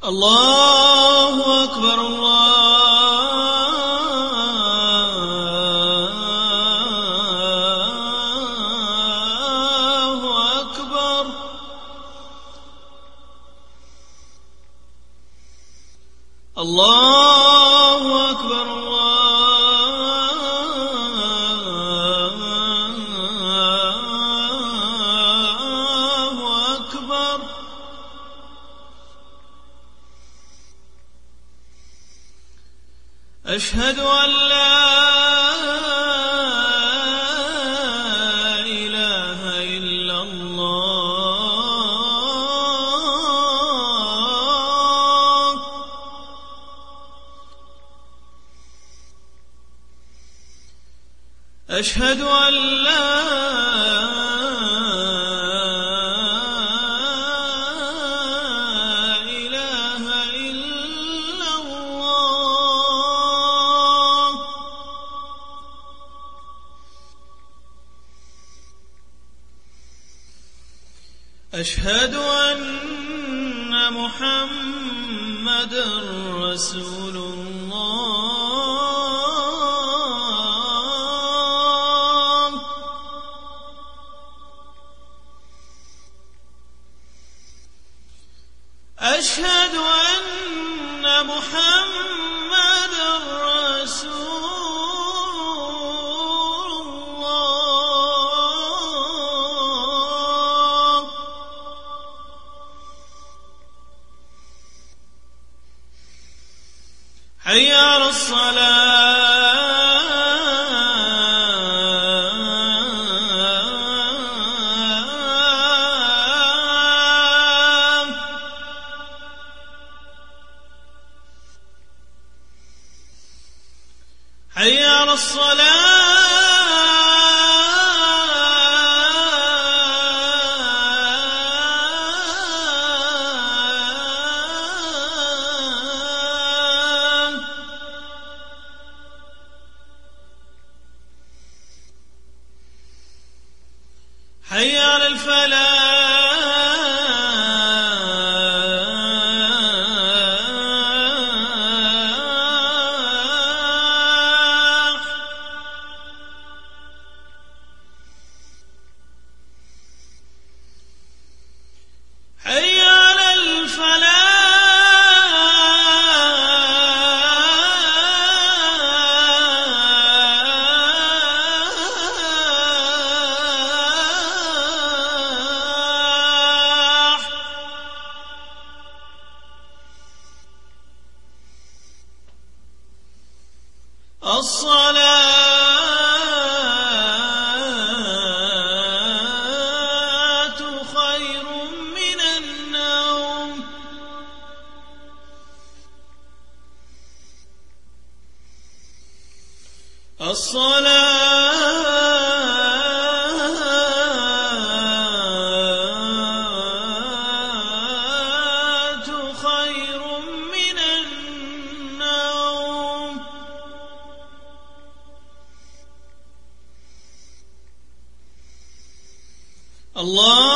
الله أكبر الله أكبر. الله أكبر الله أكبر. أشهد أن لا إله إلا الله. أشهد أن لا إله إلا الله. أشهد أن محمدًا رسول الله. أشهد أن محمدًا رسول الله. حي على الصلاة. حي على الصلاة. حي على الفلاح. حي على الفلاح. الصلاة خير من النوم. الصلاة خير من النوم. الله